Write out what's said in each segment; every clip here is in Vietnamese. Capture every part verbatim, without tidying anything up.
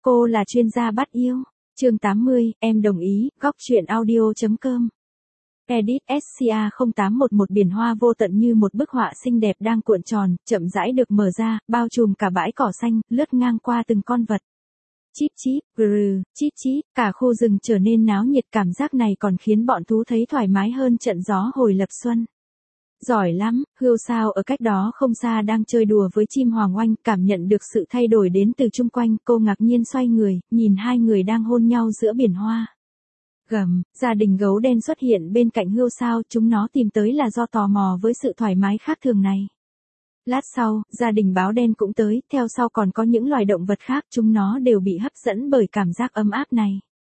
Cô là chuyên gia bắt yêu. Chương tám mươi, em đồng ý, góc truyện audio.com. Edit ét xê a không tám một một biển hoa vô tận như một bức họa xinh đẹp đang cuộn tròn, chậm rãi được mở ra, bao trùm cả bãi cỏ xanh, lướt ngang qua từng con vật. Chíp chíp, grừ, chít chít, cả khu rừng trở nên náo nhiệt, cảm giác này còn khiến bọn thú thấy thoải mái hơn trận gió hồi lập xuân. Giỏi lắm, Hươu Sao ở cách đó không xa đang chơi đùa với chim hoàng oanh, cảm nhận được sự thay đổi đến từ chung quanh, cô ngạc nhiên xoay người, nhìn hai người đang hôn nhau giữa biển hoa. Gầm, gia đình gấu đen xuất hiện bên cạnh Hươu Sao, chúng nó tìm tới là do tò mò với sự thoải mái khác thường này. Lát sau, gia đình báo đen cũng tới, theo sau còn có những loài động vật khác, chúng nó đều bị hấp dẫn bởi cảm giác ấm áp này.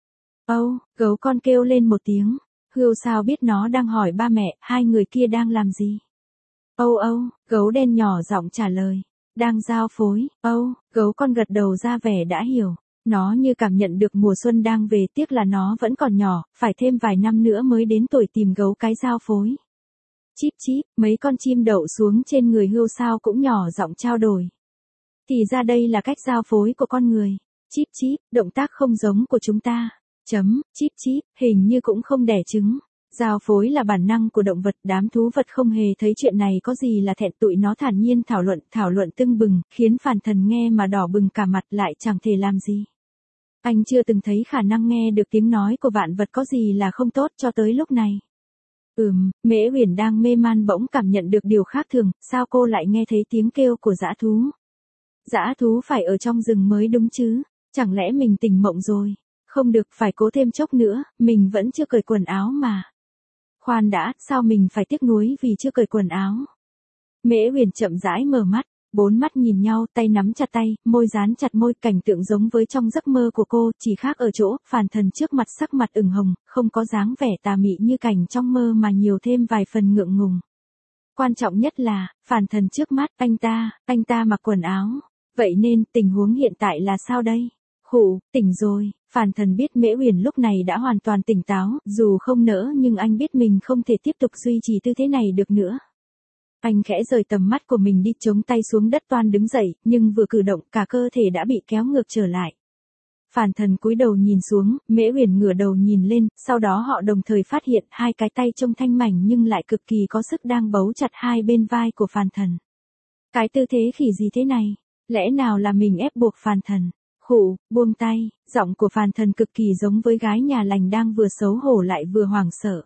Âu, oh, gấu con kêu lên một tiếng. Hươu Sao biết nó đang hỏi ba mẹ, hai người kia đang làm gì. Âu oh, âu, oh, gấu đen nhỏ giọng trả lời. Đang giao phối. Âu, oh, gấu con gật đầu ra vẻ đã hiểu. Nó như cảm nhận được mùa xuân đang về, tiếc là nó vẫn còn nhỏ, phải thêm vài năm nữa mới đến tuổi tìm gấu cái giao phối. Chíp chíp, mấy con chim đậu xuống trên người Hươu Sao cũng nhỏ giọng trao đổi. Thì ra đây là cách giao phối của con người. Chíp chíp, động tác không giống của chúng ta. Chấm, chíp chíp, hình như cũng không đẻ trứng. Giao phối là bản năng của động vật, đám thú vật không hề thấy chuyện này có gì là thẹn, tụi nó thản nhiên thảo luận, thảo luận tưng bừng, khiến Phàn Thần nghe mà đỏ bừng cả mặt, lại chẳng thể làm gì. Anh chưa từng thấy khả năng nghe được tiếng nói của vạn vật có gì là không tốt cho tới lúc này. Ừm, Mễ Uyển đang mê man bỗng cảm nhận được điều khác thường, sao cô lại nghe thấy tiếng kêu của dã thú? Dã thú phải ở trong rừng mới đúng chứ, chẳng lẽ mình tỉnh mộng rồi? Không được, phải cố thêm chốc nữa, mình vẫn chưa cởi quần áo mà. Khoan đã, sao mình phải tiếc nuối vì chưa cởi quần áo? Mễ Uyển chậm rãi mở mắt, bốn mắt nhìn nhau, tay nắm chặt tay, môi dán chặt môi, cảnh tượng giống với trong giấc mơ của cô, chỉ khác ở chỗ, Phàn Thần trước mặt sắc mặt ửng hồng, không có dáng vẻ tà mị như cảnh trong mơ mà nhiều thêm vài phần ngượng ngùng. Quan trọng nhất là, Phàn Thần trước mắt, anh ta, anh ta mặc quần áo. Vậy nên, tình huống hiện tại là sao đây? Khụ, tỉnh rồi. Phàn Thần biết Mễ Uyển lúc này đã hoàn toàn tỉnh táo, dù không nỡ nhưng anh biết mình không thể tiếp tục duy trì tư thế này được nữa. Anh khẽ rời tầm mắt của mình đi, chống tay xuống đất toan đứng dậy, nhưng vừa cử động cả cơ thể đã bị kéo ngược trở lại. Phàn Thần cúi đầu nhìn xuống, Mễ Uyển ngửa đầu nhìn lên, sau đó họ đồng thời phát hiện hai cái tay trông thanh mảnh nhưng lại cực kỳ có sức đang bấu chặt hai bên vai của Phàn Thần. Cái tư thế khỉ gì thế này? Lẽ nào là mình ép buộc Phàn Thần? Khụ, buông tay, giọng của Phàn Thần cực kỳ giống với gái nhà lành đang vừa xấu hổ lại vừa hoảng sợ.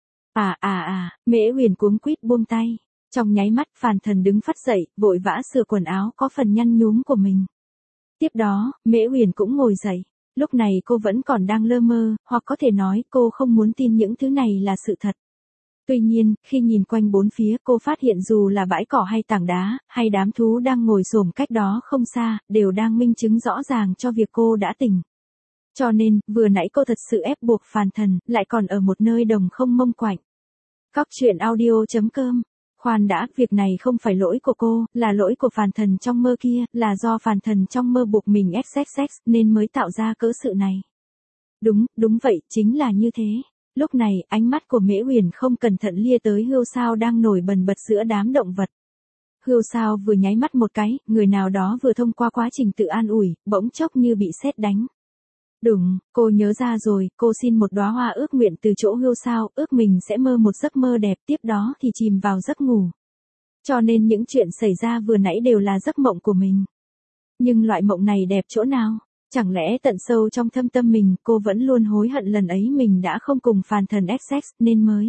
À à à, Mễ Uyển cuống quýt buông tay. Trong nháy mắt Phàn Thần đứng phát dậy, vội vã sửa quần áo có phần nhăn nhúm của mình. Tiếp đó, Mễ Uyển cũng ngồi dậy. Lúc này cô vẫn còn đang lơ mơ, hoặc có thể nói cô không muốn tin những thứ này là sự thật. Tuy nhiên, khi nhìn quanh bốn phía cô phát hiện dù là bãi cỏ hay tảng đá, hay đám thú đang ngồi xổm cách đó không xa, đều đang minh chứng rõ ràng cho việc cô đã tỉnh. Cho nên, vừa nãy cô thật sự ép buộc Phàn Thần, lại còn ở một nơi đồng không mông quạnh. Góc truyện audio.com. Khoan đã, việc này không phải lỗi của cô, là lỗi của Phàn Thần trong mơ kia, là do Phàn Thần trong mơ buộc mình ép sex sex nên mới tạo ra cớ sự này. Đúng, đúng vậy, chính là như thế. Lúc này, ánh mắt của Mễ Uyển không cẩn thận lia tới Hươu Sao đang nổi bần bật giữa đám động vật. Hươu Sao vừa nháy mắt một cái, người nào đó vừa thông qua quá trình tự an ủi, bỗng chốc như bị sét đánh. Đúng, cô nhớ ra rồi, cô xin một đóa hoa ước nguyện từ chỗ Hươu Sao, ước mình sẽ mơ một giấc mơ đẹp, tiếp đó thì chìm vào giấc ngủ. Cho nên những chuyện xảy ra vừa nãy đều là giấc mộng của mình. Nhưng loại mộng này đẹp chỗ nào? Chẳng lẽ tận sâu trong thâm tâm mình, cô vẫn luôn hối hận lần ấy mình đã không cùng Phàn Thần ép sex nên mới.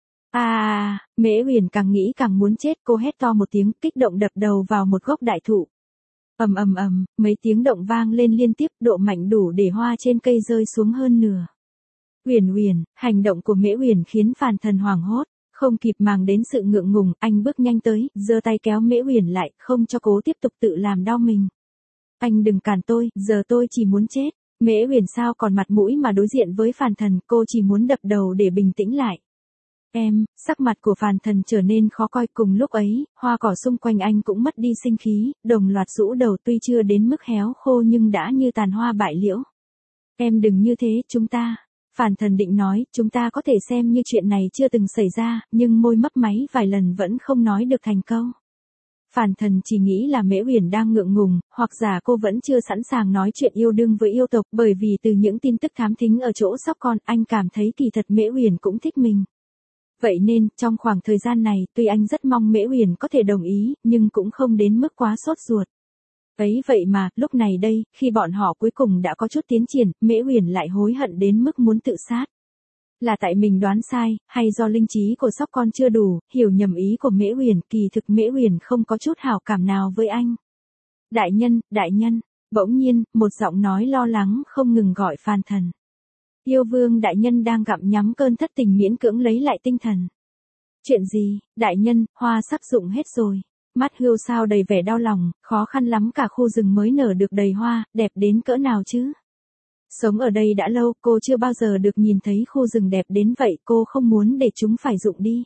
À, Mễ Uyển càng nghĩ càng muốn chết, cô hét to một tiếng, kích động đập đầu vào một gốc đại thụ. Ầm ầm ầm, mấy tiếng động vang lên liên tiếp, độ mạnh đủ để hoa trên cây rơi xuống hơn nửa. Uyển Uyển, hành động của Mễ Uyển khiến Phàn Thần hoảng hốt, không kịp màng đến sự ngượng ngùng, anh bước nhanh tới, giơ tay kéo Mễ Uyển lại, không cho cô tiếp tục tự làm đau mình. Anh đừng cản tôi, giờ tôi chỉ muốn chết. Mễ Uyển sao còn mặt mũi mà đối diện với Phàn Thần, cô chỉ muốn đập đầu để bình tĩnh lại. Em, sắc mặt của Phàn Thần trở nên khó coi, cùng lúc ấy, hoa cỏ xung quanh anh cũng mất đi sinh khí, đồng loạt rũ đầu, tuy chưa đến mức héo khô nhưng đã như tàn hoa bại liễu. Em đừng như thế, chúng ta. Phàn Thần định nói, chúng ta có thể xem như chuyện này chưa từng xảy ra, nhưng môi mấp máy vài lần vẫn không nói được thành câu. Phàn Thần chỉ nghĩ là Mễ Uyển đang ngượng ngùng, hoặc giả cô vẫn chưa sẵn sàng nói chuyện yêu đương với yêu tộc, bởi vì từ những tin tức thám thính ở chỗ Sóc Con, anh cảm thấy kỳ thật Mễ Uyển cũng thích mình. Vậy nên, trong khoảng thời gian này, tuy anh rất mong Mễ Uyển có thể đồng ý, nhưng cũng không đến mức quá sốt ruột. Ấy vậy mà, lúc này đây, khi bọn họ cuối cùng đã có chút tiến triển, Mễ Uyển lại hối hận đến mức muốn tự sát. Là tại mình đoán sai, hay do linh trí của Sóc Con chưa đủ, hiểu nhầm ý của Mễ Uyển, kỳ thực Mễ Uyển không có chút hảo cảm nào với anh. Đại nhân, đại nhân, bỗng nhiên, một giọng nói lo lắng không ngừng gọi Phàn Thần. Yêu vương đại nhân đang gặm nhắm cơn thất tình miễn cưỡng lấy lại tinh thần. Chuyện gì, đại nhân, hoa sắp rụng hết rồi. Mắt Hưu Sao đầy vẻ đau lòng, khó khăn lắm cả khu rừng mới nở được đầy hoa, đẹp đến cỡ nào chứ. Sống ở đây đã lâu, cô chưa bao giờ được nhìn thấy khu rừng đẹp đến vậy, cô không muốn để chúng phải rụng đi.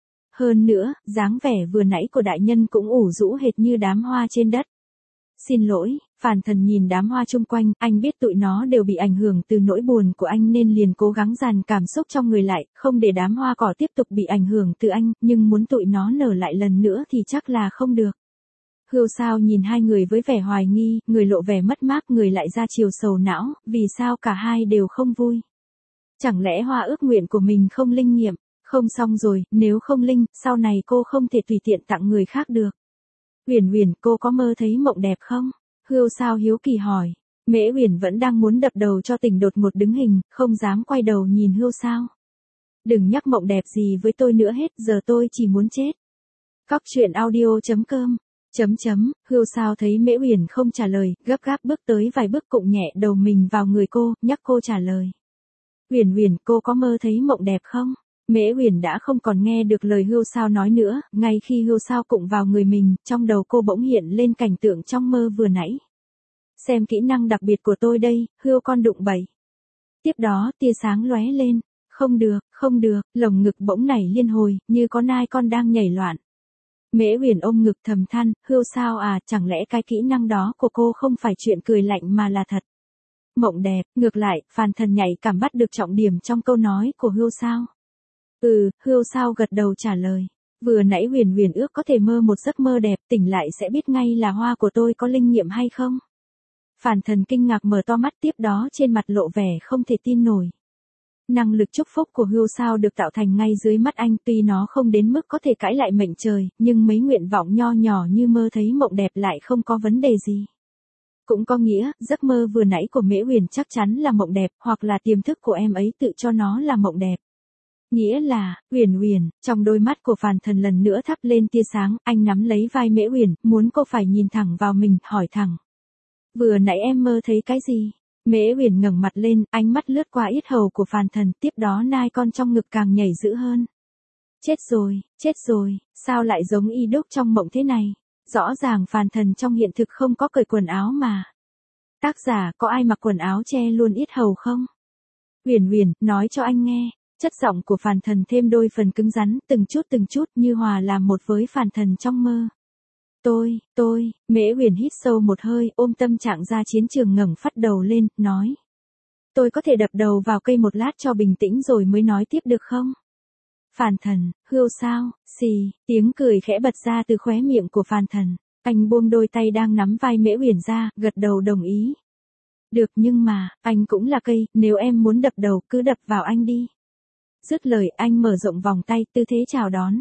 Hơn nữa, dáng vẻ vừa nãy của đại nhân cũng ủ rũ hệt như đám hoa trên đất. Xin lỗi, Phàn Thần nhìn đám hoa chung quanh, anh biết tụi nó đều bị ảnh hưởng từ nỗi buồn của anh nên liền cố gắng dàn cảm xúc trong người lại, không để đám hoa cỏ tiếp tục bị ảnh hưởng từ anh, nhưng muốn tụi nó nở lại lần nữa thì chắc là không được. Hưu Sao nhìn hai người với vẻ hoài nghi, người lộ vẻ mất mát, người lại ra chiều sầu não, vì sao cả hai đều không vui. Chẳng lẽ hoa ước nguyện của mình không linh nghiệm, không xong rồi, nếu không linh, sau này cô không thể tùy tiện tặng người khác được. Uyển Uyển, cô có mơ thấy mộng đẹp không? Hưu Sao hiếu kỳ hỏi. Mễ Uyển vẫn đang muốn đập đầu cho tỉnh đột ngột đứng hình, không dám quay đầu nhìn Hưu Sao. Đừng nhắc mộng đẹp gì với tôi nữa hết, giờ tôi chỉ muốn chết. Cóc truyện audio chấm com Chấm chấm, Hưu Sao thấy Mễ Uyển không trả lời, gấp gáp bước tới vài bước cụng nhẹ đầu mình vào người cô, nhắc cô trả lời. Uyển Uyển, cô có mơ thấy mộng đẹp không? Mễ Uyển đã không còn nghe được lời Hưu Sao nói nữa, ngay khi Hưu Sao cụng vào người mình, trong đầu cô bỗng hiện lên cảnh tượng trong mơ vừa nãy. Xem kỹ năng đặc biệt của tôi đây, Hưu con đụng bẩy. Tiếp đó, tia sáng lóe lên, không được, không được, lồng ngực bỗng nảy liên hồi, như có nai con đang nhảy loạn. Mễ Uyển ôm ngực thầm than, Hưu Sao à, chẳng lẽ cái kỹ năng đó của cô không phải chuyện cười lạnh mà là thật. Mộng đẹp, ngược lại, Phàn Thần nhạy cảm bắt được trọng điểm trong câu nói của Hưu Sao. Ừ, Hưu Sao gật đầu trả lời. Vừa nãy Uyển Uyển ước có thể mơ một giấc mơ đẹp, tỉnh lại sẽ biết ngay là hoa của tôi có linh nghiệm hay không. Phàn Thần kinh ngạc mở to mắt, tiếp đó trên mặt lộ vẻ không thể tin nổi. Năng lực chúc phúc của Hưu Sao được tạo thành ngay dưới mắt anh, tuy nó không đến mức có thể cãi lại mệnh trời, nhưng mấy nguyện vọng nho nhỏ như mơ thấy mộng đẹp lại không có vấn đề gì. Cũng có nghĩa, giấc mơ vừa nãy của Mễ Uyển chắc chắn là mộng đẹp, hoặc là tiềm thức của em ấy tự cho nó là mộng đẹp. Nghĩa là, Uyển Uyển, trong đôi mắt của Phàn Thần lần nữa thắp lên tia sáng, anh nắm lấy vai Mễ Uyển, muốn cô phải nhìn thẳng vào mình, hỏi thẳng. Vừa nãy em mơ thấy cái gì? Mễ Uyển ngẩng mặt lên, ánh mắt lướt qua yết hầu của Phàn Thần, tiếp đó nai con trong ngực càng nhảy dữ hơn. Chết rồi, chết rồi, sao lại giống y đúc trong mộng thế này? Rõ ràng Phàn Thần trong hiện thực không có cởi quần áo mà. Tác giả, có ai mặc quần áo che luôn yết hầu không? Uyển Uyển, nói cho anh nghe. Chất giọng của Phàn Thần thêm đôi phần cứng rắn, từng chút từng chút như hòa làm một với Phàn Thần trong mơ. Tôi, tôi, Mễ Uyển hít sâu một hơi, ôm tâm trạng ra chiến trường ngẩng phát đầu lên, nói. Tôi có thể đập đầu vào cây một lát cho bình tĩnh rồi mới nói tiếp được không? Phàn Thần, Hưu Sao, xì, tiếng cười khẽ bật ra từ khóe miệng của Phàn Thần. Anh buông đôi tay đang nắm vai Mễ Uyển ra, gật đầu đồng ý. Được, nhưng mà, anh cũng là cây, nếu em muốn đập đầu cứ đập vào anh đi. Dứt lời, anh mở rộng vòng tay, tư thế chào đón.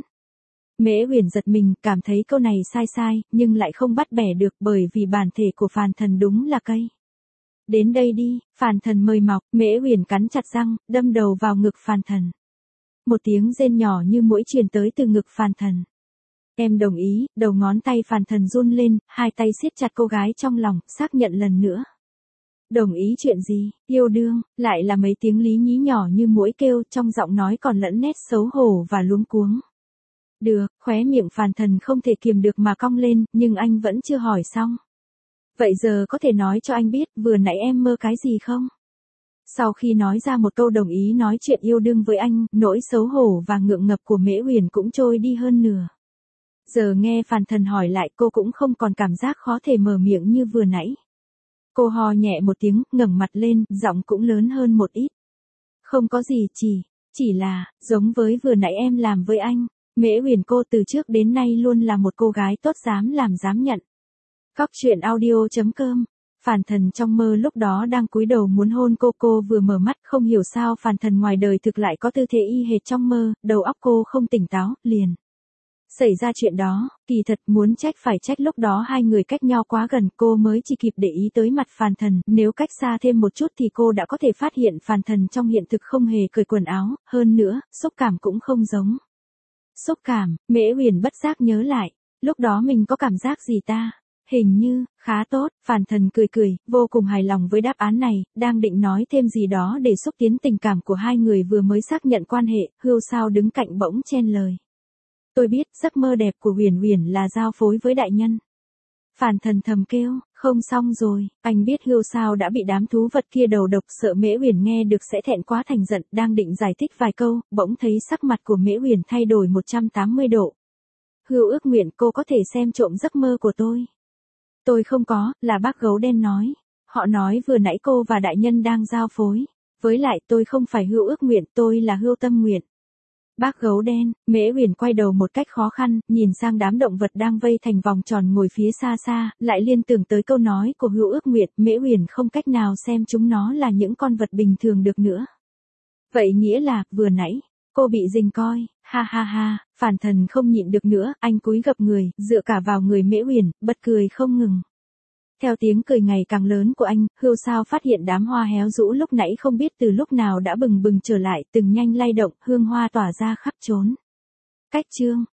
Mễ Uyển giật mình, cảm thấy câu này sai sai, nhưng lại không bắt bẻ được bởi vì bản thể của Phàn Thần đúng là cây. Đến đây đi, Phàn Thần mời mọc, Mễ Uyển cắn chặt răng, đâm đầu vào ngực Phàn Thần. Một tiếng rên nhỏ như muỗi truyền tới từ ngực Phàn Thần. Em đồng ý, đầu ngón tay Phàn Thần run lên, hai tay siết chặt cô gái trong lòng, xác nhận lần nữa. Đồng ý chuyện gì, yêu đương, lại là mấy tiếng lý nhí nhỏ như muỗi kêu, trong giọng nói còn lẫn nét xấu hổ và luống cuống. Được, khóe miệng Phàn Thần không thể kiềm được mà cong lên, nhưng anh vẫn chưa hỏi xong. Vậy giờ có thể nói cho anh biết, vừa nãy em mơ cái gì không? Sau khi nói ra một câu đồng ý nói chuyện yêu đương với anh, nỗi xấu hổ và ngượng ngập của Mễ Uyển cũng trôi đi hơn nửa. Giờ nghe Phàn Thần hỏi lại, cô cũng không còn cảm giác khó thể mở miệng như vừa nãy. Cô ho nhẹ một tiếng, ngẩng mặt lên, giọng cũng lớn hơn một ít. Không có gì, chỉ, chỉ là, giống với vừa nãy em làm với anh. Mễ Uyển cô từ trước đến nay luôn là một cô gái tốt dám làm dám nhận. Góc truyện audio.com. Phản Thần trong mơ lúc đó đang cúi đầu muốn hôn cô, cô vừa mở mắt không hiểu sao Phản Thần ngoài đời thực lại có tư thế y hệt trong mơ, đầu óc cô không tỉnh táo, liền xảy ra chuyện đó. Kỳ thật muốn trách phải trách lúc đó hai người cách nhau quá gần, cô mới chỉ kịp để ý tới mặt Phản Thần, nếu cách xa thêm một chút thì cô đã có thể phát hiện Phản Thần trong hiện thực không hề cởi quần áo, hơn nữa, xúc cảm cũng không giống. Xúc cảm, Mễ Uyển bất giác nhớ lại, lúc đó mình có cảm giác gì ta? Hình như, khá tốt. Phản Thần cười cười, vô cùng hài lòng với đáp án này, đang định nói thêm gì đó để xúc tiến tình cảm của hai người vừa mới xác nhận quan hệ, Hưu Sao đứng cạnh bỗng chen lời. Tôi biết, giấc mơ đẹp của Uyển Uyển là giao phối với đại nhân. Phản Thần thầm kêu, không xong rồi, anh biết Hưu Sao đã bị đám thú vật kia đầu độc, sợ Mễ Uyển nghe được sẽ thẹn quá thành giận, đang định giải thích vài câu, bỗng thấy sắc mặt của Mễ Uyển thay đổi một trăm tám mươi độ. Hưu ước nguyện cô có thể xem trộm giấc mơ của tôi. Tôi không có, là bác gấu đen nói. Họ nói vừa nãy cô và đại nhân đang giao phối. Với lại tôi không phải Hưu ước nguyện, tôi là Hưu tâm nguyện. Bác gấu đen, Mễ Uyển quay đầu một cách khó khăn, nhìn sang đám động vật đang vây thành vòng tròn ngồi phía xa xa, lại liên tưởng tới câu nói của Hưu ước nguyện, Mễ Uyển không cách nào xem chúng nó là những con vật bình thường được nữa. Vậy nghĩa là, vừa nãy, cô bị rình coi, ha ha ha, Phản Thần không nhịn được nữa, anh cúi gập người, dựa cả vào người Mễ Uyển, bật cười không ngừng. Theo tiếng cười ngày càng lớn của anh, Hưu Sao phát hiện đám hoa héo rũ lúc nãy không biết từ lúc nào đã bừng bừng trở lại, từng nhanh lay động, hương hoa tỏa ra khắp chốn. Cách chương.